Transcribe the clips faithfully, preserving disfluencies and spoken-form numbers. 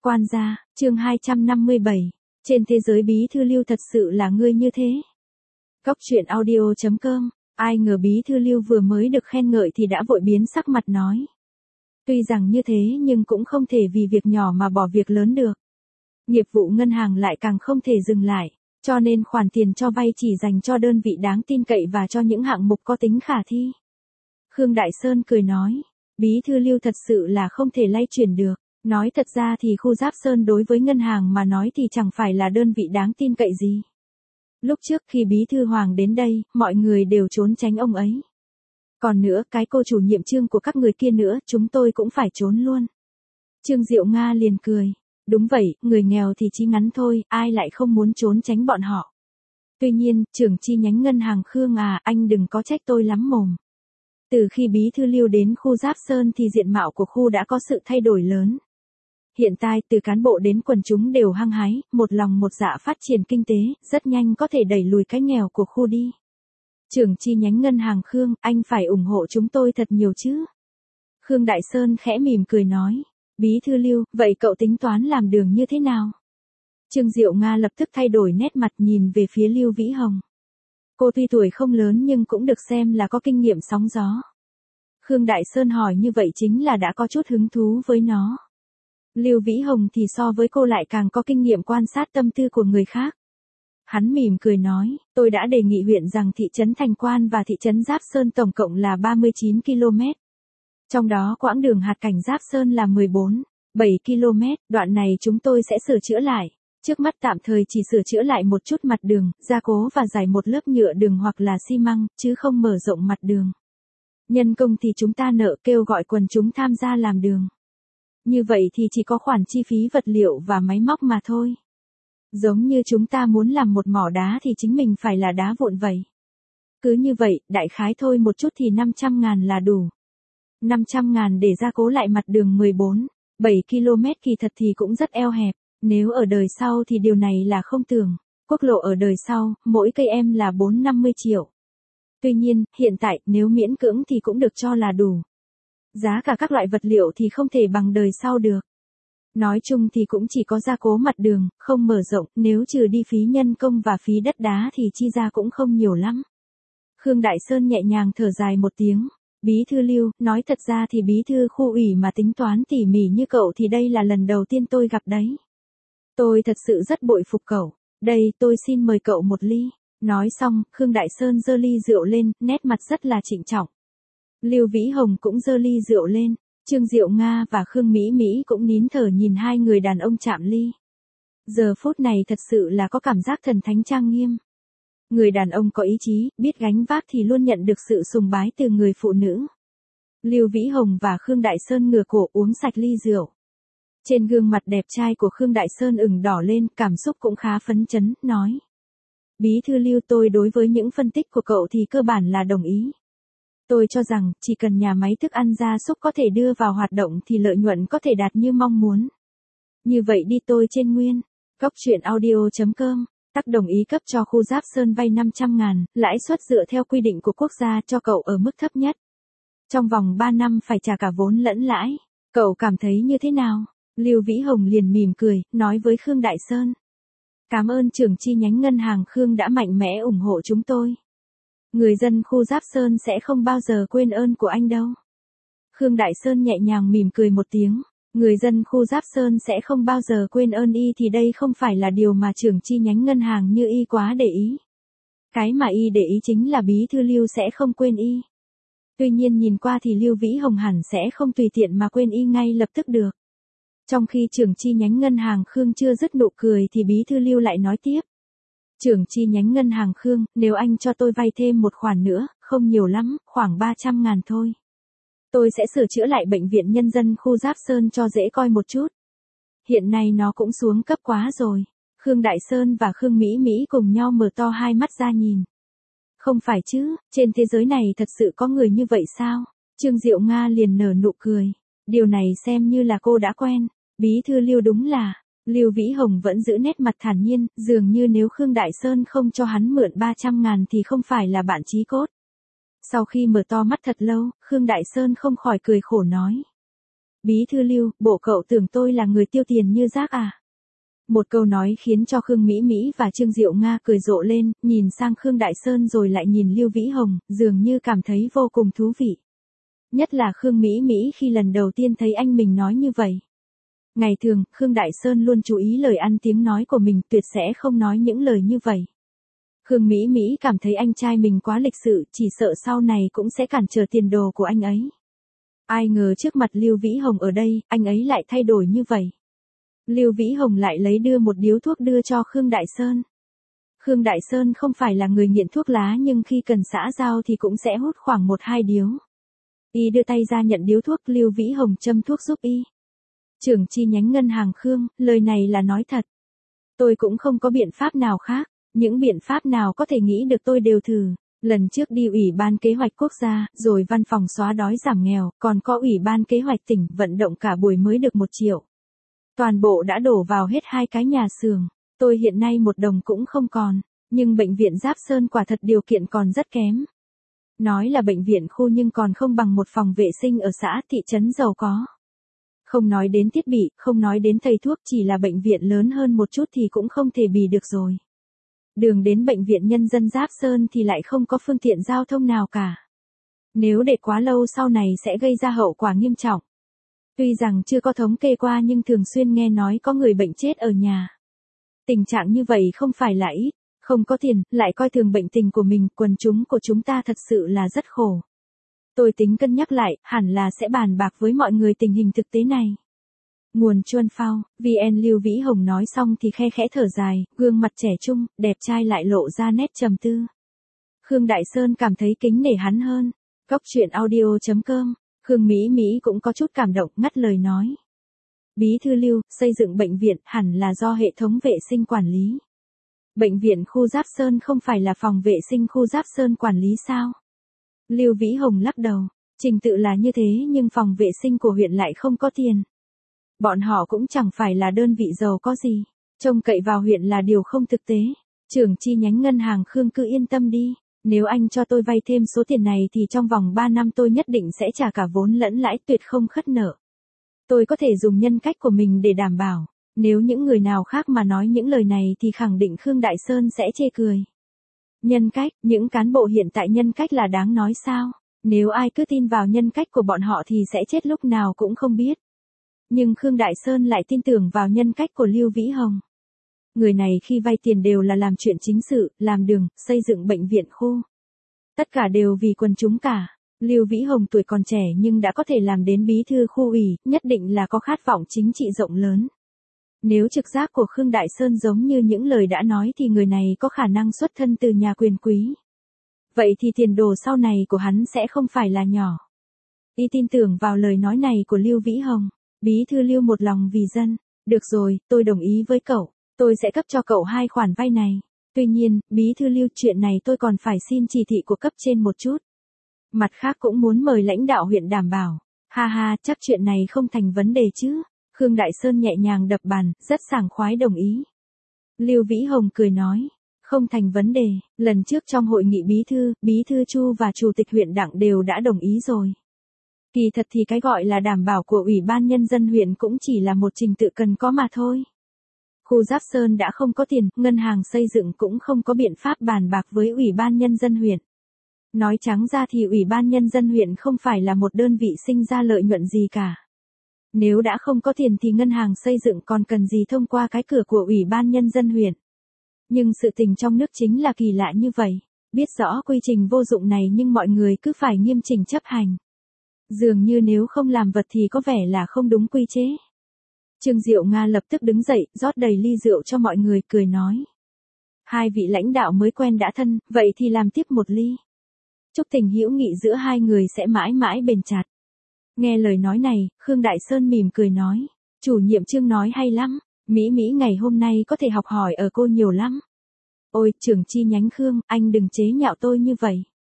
Quan gia, chương hai trăm năm mươi bảy. Trên thế giới bí thư Lưu thật sự là ngươi như thế. Cốc truyện audio chấm com. Ai ngờ bí thư Lưu vừa mới được khen ngợi thì đã vội biến sắc mặt nói. Tuy rằng như thế nhưng cũng không thể vì việc nhỏ mà bỏ việc lớn được. Nghiệp vụ ngân hàng lại càng không thể dừng lại, cho nên khoản tiền cho vay chỉ dành cho đơn vị đáng tin cậy và cho những hạng mục có tính khả thi. Khương Đại Sơn cười nói, bí thư Lưu thật sự là không thể lay chuyển được. Nói thật ra thì khu Giáp Sơn đối với ngân hàng mà nói thì chẳng phải là đơn vị đáng tin cậy gì. Lúc trước khi bí thư Hoàng đến đây, mọi người đều trốn tránh ông ấy. Còn nữa, cái cô chủ nhiệm Trương của các người kia nữa, chúng tôi cũng phải trốn luôn. Trương Diệu Nga liền cười. Đúng vậy, người nghèo thì chí ngắn thôi, ai lại không muốn trốn tránh bọn họ. Tuy nhiên, trưởng chi nhánh ngân hàng Khương à, anh đừng có trách tôi lắm mồm. Từ khi bí thư Lưu đến khu Giáp Sơn thì diện mạo của khu đã có sự thay đổi lớn. Hiện tại từ cán bộ đến quần chúng đều hăng hái, một lòng một dạ phát triển kinh tế, rất nhanh có thể đẩy lùi cái nghèo của khu đi. Trưởng chi nhánh ngân hàng Khương, anh phải ủng hộ chúng tôi thật nhiều chứ. Khương Đại Sơn khẽ mỉm cười nói, bí thư Lưu, vậy cậu tính toán làm đường như thế nào? Trương Diệu Nga lập tức thay đổi nét mặt nhìn về phía Lưu Vĩ Hồng. Cô tuy tuổi không lớn nhưng cũng được xem là có kinh nghiệm sóng gió. Khương Đại Sơn hỏi như vậy chính là đã có chút hứng thú với nó. Lưu Vĩ Hồng thì so với cô lại càng có kinh nghiệm quan sát tâm tư của người khác. Hắn mỉm cười nói, tôi đã đề nghị huyện rằng thị trấn Thành Quan và thị trấn Giáp Sơn tổng cộng là ba mươi chín ki lô mét. Trong đó quãng đường hạt cảnh Giáp Sơn là mười bốn, bảy ki lô mét, đoạn này chúng tôi sẽ sửa chữa lại. Trước mắt tạm thời chỉ sửa chữa lại một chút mặt đường, gia cố và rải một lớp nhựa đường hoặc là xi măng, chứ không mở rộng mặt đường. Nhân công thì chúng ta nợ kêu gọi quần chúng tham gia làm đường. Như vậy thì chỉ có khoản chi phí vật liệu và máy móc mà thôi. Giống như chúng ta muốn làm một mỏ đá thì chính mình phải là đá vụn vậy. Cứ như vậy, đại khái thôi một chút thì năm trăm ngàn là đủ. năm trăm ngàn để gia cố lại mặt đường mười bốn, bảy ki lô mét kỳ thật thì cũng rất eo hẹp. Nếu ở đời sau thì điều này là không tưởng. Quốc lộ ở đời sau, mỗi cây em là bốn năm mươi triệu. Tuy nhiên, hiện tại, nếu miễn cưỡng thì cũng được cho là đủ. Giá cả các loại vật liệu thì không thể bằng đời sau được. Nói chung thì cũng chỉ có gia cố mặt đường, không mở rộng, nếu trừ đi phí nhân công và phí đất đá thì chi ra cũng không nhiều lắm. Khương Đại Sơn nhẹ nhàng thở dài một tiếng. Bí thư Lưu, nói thật ra thì bí thư khu ủy mà tính toán tỉ mỉ như cậu thì đây là lần đầu tiên tôi gặp đấy. Tôi thật sự rất bội phục cậu. Đây, tôi xin mời cậu một ly. Nói xong, Khương Đại Sơn giơ ly rượu lên, nét mặt rất là trịnh trọng. Lưu Vĩ Hồng cũng giơ ly rượu lên. Trương Diệu Nga và Khương Mỹ Mỹ cũng nín thở nhìn hai người đàn ông chạm ly. Giờ phút này thật sự là có cảm giác thần thánh trang nghiêm. Người đàn ông có ý chí, biết gánh vác thì luôn nhận được sự sùng bái từ người phụ nữ. Lưu Vĩ Hồng và Khương Đại Sơn ngửa cổ uống sạch ly rượu. Trên gương mặt đẹp trai của Khương Đại Sơn ửng đỏ lên, cảm xúc cũng khá phấn chấn, nói. Bí thư Lưu, tôi đối với những phân tích của cậu thì cơ bản là đồng ý. Tôi cho rằng, chỉ cần nhà máy thức ăn gia súc có thể đưa vào hoạt động thì lợi nhuận có thể đạt như mong muốn. Như vậy đi tôi trên nguyên. Cốc truyện audio chấm com. Tắc đồng ý cấp cho khu Giáp Sơn vay năm trăm ngàn, lãi suất dựa theo quy định của quốc gia cho cậu ở mức thấp nhất. Trong vòng ba năm phải trả cả vốn lẫn lãi. Cậu cảm thấy như thế nào? Lưu Vĩ Hồng liền mỉm cười, nói với Khương Đại Sơn. Cảm ơn trưởng chi nhánh ngân hàng Khương đã mạnh mẽ ủng hộ chúng tôi. Người dân khu Giáp Sơn sẽ không bao giờ quên ơn của anh đâu. Khương Đại Sơn nhẹ nhàng mỉm cười một tiếng. Người dân khu Giáp Sơn sẽ không bao giờ quên ơn y thì đây không phải là điều mà trưởng chi nhánh ngân hàng như y quá để ý. Cái mà y để ý chính là bí thư Lưu sẽ không quên y. Tuy nhiên nhìn qua thì Lưu Vĩ Hồng hẳn sẽ không tùy tiện mà quên y ngay lập tức được. Trong khi trưởng chi nhánh ngân hàng Khương chưa dứt nụ cười thì bí thư Lưu lại nói tiếp. Trưởng chi nhánh ngân hàng Khương, nếu anh cho tôi vay thêm một khoản nữa, không nhiều lắm, khoảng ba trăm ngàn thôi. Tôi sẽ sửa chữa lại bệnh viện nhân dân khu Giáp Sơn cho dễ coi một chút. Hiện nay nó cũng xuống cấp quá rồi. Khương Đại Sơn và Khương Mỹ Mỹ cùng nhau mở to hai mắt ra nhìn. Không phải chứ, trên thế giới này thật sự có người như vậy sao? Trương Diệu Nga liền nở nụ cười. Điều này xem như là cô đã quen. Bí thư Lưu đúng là. Lưu Vĩ Hồng vẫn giữ nét mặt thản nhiên, dường như nếu Khương Đại Sơn không cho hắn mượn ba trăm ngàn thì không phải là bạn chí cốt. Sau khi mở to mắt thật lâu, Khương Đại Sơn không khỏi cười khổ nói. Bí thư Lưu, bộ cậu tưởng tôi là người tiêu tiền như rác à? Một câu nói khiến cho Khương Mỹ Mỹ và Trương Diệu Nga cười rộ lên, nhìn sang Khương Đại Sơn rồi lại nhìn Lưu Vĩ Hồng, dường như cảm thấy vô cùng thú vị. Nhất là Khương Mỹ Mỹ khi lần đầu tiên thấy anh mình nói như vậy. Ngày thường, Khương Đại Sơn luôn chú ý lời ăn tiếng nói của mình, tuyệt sẽ không nói những lời như vậy. Khương Mỹ Mỹ cảm thấy anh trai mình quá lịch sự, chỉ sợ sau này cũng sẽ cản trở tiền đồ của anh ấy. Ai ngờ trước mặt Lưu Vĩ Hồng ở đây, anh ấy lại thay đổi như vậy. Lưu Vĩ Hồng lại lấy đưa một điếu thuốc đưa cho Khương Đại Sơn. Khương Đại Sơn không phải là người nghiện thuốc lá nhưng khi cần xã giao thì cũng sẽ hút khoảng một hai điếu. Y đưa tay ra nhận điếu thuốc, Lưu Vĩ Hồng châm thuốc giúp y. Trưởng chi nhánh ngân hàng Khương, lời này là nói thật. Tôi cũng không có biện pháp nào khác, những biện pháp nào có thể nghĩ được tôi đều thử. Lần trước đi Ủy ban Kế hoạch Quốc gia, rồi văn phòng xóa đói giảm nghèo, còn có Ủy ban Kế hoạch tỉnh vận động cả buổi mới được một triệu. Toàn bộ đã đổ vào hết hai cái nhà xưởng. Tôi hiện nay một đồng cũng không còn, nhưng bệnh viện Giáp Sơn quả thật điều kiện còn rất kém. Nói là bệnh viện khu nhưng còn không bằng một phòng vệ sinh ở xã thị trấn giàu có. Không nói đến thiết bị, không nói đến thầy thuốc, chỉ là bệnh viện lớn hơn một chút thì cũng không thể bì được rồi. Đường đến bệnh viện nhân dân Giáp Sơn thì lại không có phương tiện giao thông nào cả. Nếu để quá lâu sau này sẽ gây ra hậu quả nghiêm trọng. Tuy rằng chưa có thống kê qua nhưng thường xuyên nghe nói có người bệnh chết ở nhà. Tình trạng như vậy không phải là ít, không có tiền, lại coi thường bệnh tình của mình, quần chúng của chúng ta thật sự là rất khổ. Tôi tính cân nhắc lại, hẳn là sẽ bàn bạc với mọi người tình hình thực tế này. Nguồn Chuân Phao, vê en Lưu Vĩ Hồng nói xong thì khe khẽ thở dài, gương mặt trẻ trung, đẹp trai lại lộ ra nét trầm tư. Khương Đại Sơn cảm thấy kính nể hắn hơn. Góc truyện audio chấm com, Khương Mỹ Mỹ cũng có chút cảm động, ngắt lời nói. Bí thư Lưu, xây dựng bệnh viện hẳn là do hệ thống vệ sinh quản lý. Bệnh viện khu Giáp Sơn không phải là phòng vệ sinh khu Giáp Sơn quản lý sao? Lưu Vĩ Hồng lắc đầu, trình tự là như thế nhưng phòng vệ sinh của huyện lại không có tiền. Bọn họ cũng chẳng phải là đơn vị giàu có gì, trông cậy vào huyện là điều không thực tế. Trưởng chi nhánh ngân hàng Khương cứ yên tâm đi, nếu anh cho tôi vay thêm số tiền này thì trong vòng ba năm tôi nhất định sẽ trả cả vốn lẫn lãi, tuyệt không khất nợ. Tôi có thể dùng nhân cách của mình để đảm bảo, nếu những người nào khác mà nói những lời này thì khẳng định Khương Đại Sơn sẽ chê cười. Nhân cách, những cán bộ hiện tại nhân cách là đáng nói sao? Nếu ai cứ tin vào nhân cách của bọn họ thì sẽ chết lúc nào cũng không biết. Nhưng Khương Đại Sơn lại tin tưởng vào nhân cách của Lưu Vĩ Hồng. Người này khi vay tiền đều là làm chuyện chính sự, làm đường, xây dựng bệnh viện khu. Tất cả đều vì quần chúng cả. Lưu Vĩ Hồng tuổi còn trẻ nhưng đã có thể làm đến bí thư khu ủy, nhất định là có khát vọng chính trị rộng lớn. Nếu trực giác của Khương Đại Sơn giống như những lời đã nói thì người này có khả năng xuất thân từ nhà quyền quý. Vậy thì tiền đồ sau này của hắn sẽ không phải là nhỏ. Y tin tưởng vào lời nói này của Lưu Vĩ Hồng. Bí thư Lưu một lòng vì dân. Được rồi, tôi đồng ý với cậu. Tôi sẽ cấp cho cậu hai khoản vay này. Tuy nhiên, bí thư Lưu, chuyện này tôi còn phải xin chỉ thị của cấp trên một chút. Mặt khác cũng muốn mời lãnh đạo huyện đảm bảo. Ha ha, chắc chuyện này không thành vấn đề chứ. Khương Đại Sơn nhẹ nhàng đập bàn, rất sảng khoái đồng ý. Lưu Vĩ Hồng cười nói, không thành vấn đề, lần trước trong hội nghị bí thư, bí thư Chu và chủ tịch huyện Đặng đều đã đồng ý rồi. Kỳ thật thì cái gọi là đảm bảo của Ủy ban Nhân dân huyện cũng chỉ là một trình tự cần có mà thôi. Khu Giáp Sơn đã không có tiền, ngân hàng xây dựng cũng không có biện pháp bàn bạc với Ủy ban Nhân dân huyện. Nói trắng ra thì Ủy ban Nhân dân huyện không phải là một đơn vị sinh ra lợi nhuận gì cả. Nếu đã không có tiền thì ngân hàng xây dựng còn cần gì thông qua cái cửa của Ủy ban Nhân dân huyện. Nhưng sự tình trong nước chính là kỳ lạ như vậy. Biết rõ quy trình vô dụng này nhưng mọi người cứ phải nghiêm chỉnh chấp hành. Dường như nếu không làm vật thì có vẻ là không đúng quy chế. Trương Diệu Nga lập tức đứng dậy, rót đầy ly rượu cho mọi người, cười nói. Hai vị lãnh đạo mới quen đã thân, vậy thì làm tiếp một ly. Chúc tình hữu nghị giữa hai người sẽ mãi mãi bền chặt. Nghe lời nói này, Khương Đại Sơn mỉm cười nói. Chủ nhiệm Trương nói hay lắm, Mỹ Mỹ ngày hôm nay có thể học hỏi ở cô nhiều lắm. Ôi, trưởng chi nhánh Khương, anh đừng chế nhạo tôi như vậy.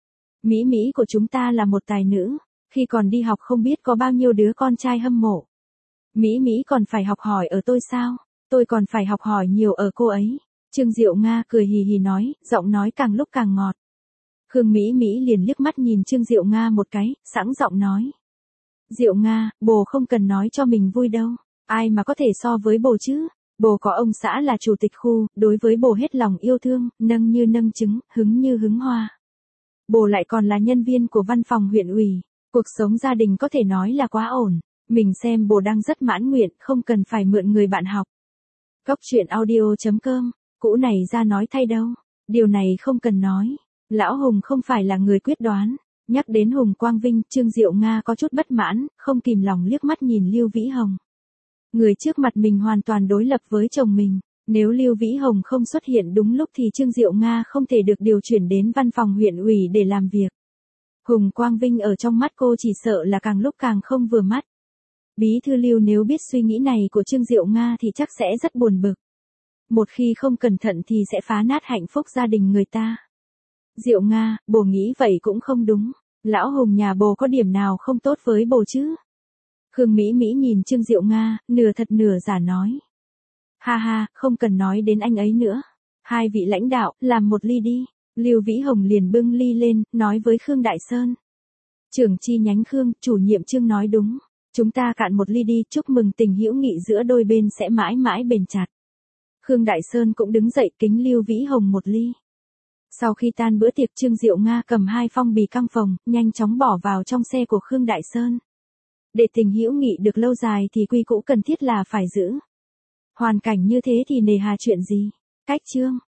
Mỹ Mỹ của chúng ta là một tài nữ, khi còn đi học không biết có bao nhiêu đứa con trai hâm mộ. Mỹ Mỹ còn phải học hỏi ở tôi sao? Tôi còn phải học hỏi nhiều ở cô ấy. Trương Diệu Nga cười hì hì nói, giọng nói càng lúc càng ngọt. Khương Mỹ Mỹ liền liếc mắt nhìn Trương Diệu Nga một cái, sẵn giọng nói. Diệu Nga, bồ không cần nói cho mình vui đâu. Ai mà có thể so với bồ chứ? Bồ có ông xã là chủ tịch khu, đối với bồ hết lòng yêu thương, nâng như nâng trứng, hứng như hứng hoa. Bồ lại còn là nhân viên của văn phòng huyện ủy. Cuộc sống gia đình có thể nói là quá ổn. Mình xem bồ đang rất mãn nguyện, không cần phải mượn người bạn học. Góc chuyện audio chấm com, cũ này ra nói thay đâu. Điều này không cần nói. Lão Hùng không phải là người quyết đoán. Nhắc đến Hùng Quang Vinh, Trương Diệu Nga có chút bất mãn, không kìm lòng liếc mắt nhìn Lưu Vĩ Hồng. Người trước mặt mình hoàn toàn đối lập với chồng mình. Nếu Lưu Vĩ Hồng không xuất hiện đúng lúc thì Trương Diệu Nga không thể được điều chuyển đến văn phòng huyện ủy để làm việc. Hùng Quang Vinh ở trong mắt cô chỉ sợ là càng lúc càng không vừa mắt. Bí thư Lưu nếu biết suy nghĩ này của Trương Diệu Nga thì chắc sẽ rất buồn bực. Một khi không cẩn thận thì sẽ phá nát hạnh phúc gia đình người ta. Diệu Nga, bồ nghĩ vậy cũng không đúng. Lão Hùng nhà bồ có điểm nào không tốt với bồ chứ? Khương Mỹ Mỹ nhìn Trương Diệu Nga, nửa thật nửa giả nói. Ha ha, không cần nói đến anh ấy nữa. Hai vị lãnh đạo, làm một ly đi. Lưu Vĩ Hồng liền bưng ly lên, nói với Khương Đại Sơn. Trưởng chi nhánh Khương, chủ nhiệm Trương nói đúng. Chúng ta cạn một ly đi, chúc mừng tình hữu nghị giữa đôi bên sẽ mãi mãi bền chặt. Khương Đại Sơn cũng đứng dậy kính Lưu Vĩ Hồng một ly. Sau khi tan bữa tiệc Trương Diệu Nga cầm hai phong bì căng phòng, nhanh chóng bỏ vào trong xe của Khương Đại Sơn. Để tình hữu nghị được lâu dài thì quy cũ cần thiết là phải giữ. Hoàn cảnh như thế thì nề hà chuyện gì? Cách chương.